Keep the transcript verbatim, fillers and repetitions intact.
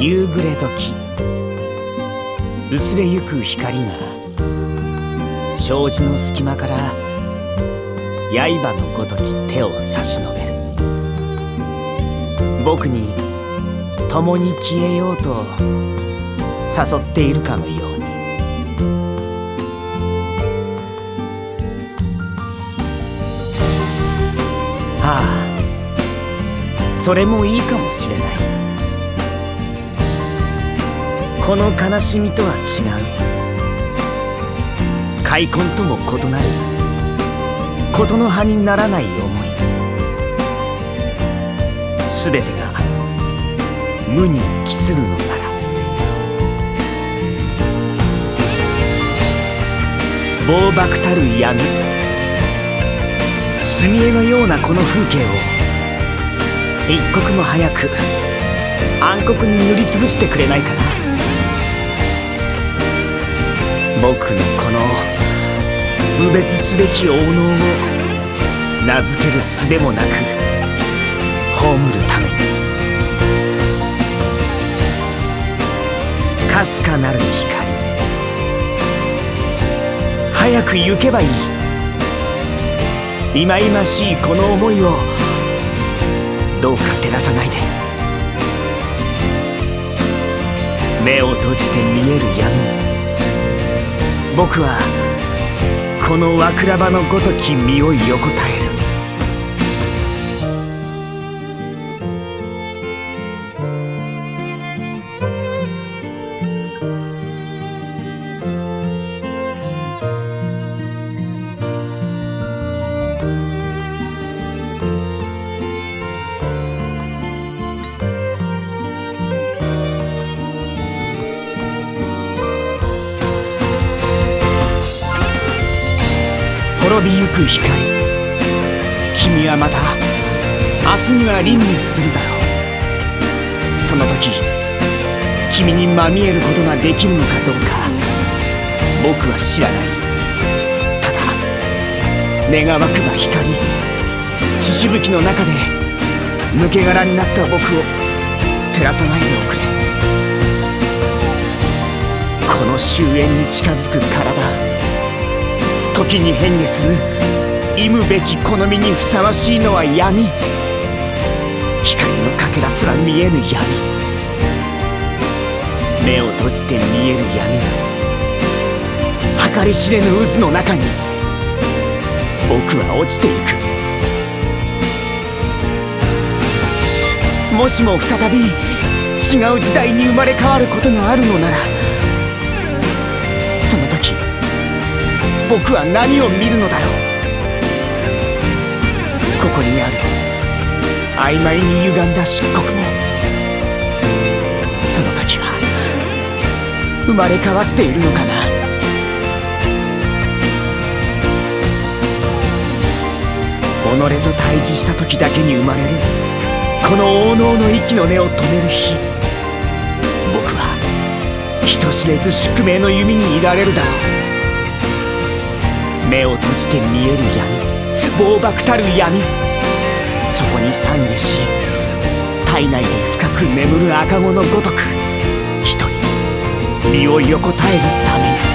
夕暮れ時、薄れゆく光が障子の隙間から刃のごとき手を差し伸べる。僕に共に消えようと誘っているかのように。ああ、それもいいかもしれない。この悲しみとは違う、開墾とも異なる事の葉にならない思い。すべてが無に帰するのなら。暴漠たる闇、墨絵のようなこの風景を一刻も早く暗黒に塗りつぶしてくれないかな。僕のこの侮蔑すべき王能を名付ける術もなく葬るために。かすかなる光、早く行けばいい。忌々しいこの思いをどうか照らさないで。目を閉じて見える闇に僕はこのわくらばのごとき身を横たえる。滅びゆく光、君はまた明日には輪廻するだろう。その時君にまみえることができるのかどうか僕は知らない。ただ願わくば光、血しぶきの中で抜け殻になった僕を照らさないでおくれ。この終焉に近づく体、時に変化する忌むべき好みにふさわしいのは闇。光のかけらすら見えぬ闇、目を閉じて見える闇が計り知れぬ渦の中に僕は落ちていく。もしも再び違う時代に生まれ変わることがあるのなら、その時僕は何を見るのだろう。ここにある曖昧に歪んだ漆黒も、その時は生まれ変わっているのかな。己と対峙した時だけに生まれるこの王能の息の根を止める日、僕は人知れず宿命の弓にいられるだろう。目を閉じて見える闇、暴漠たる闇、そこに懺悔し体内で深く眠る赤子のごとく一人身を横たえるために。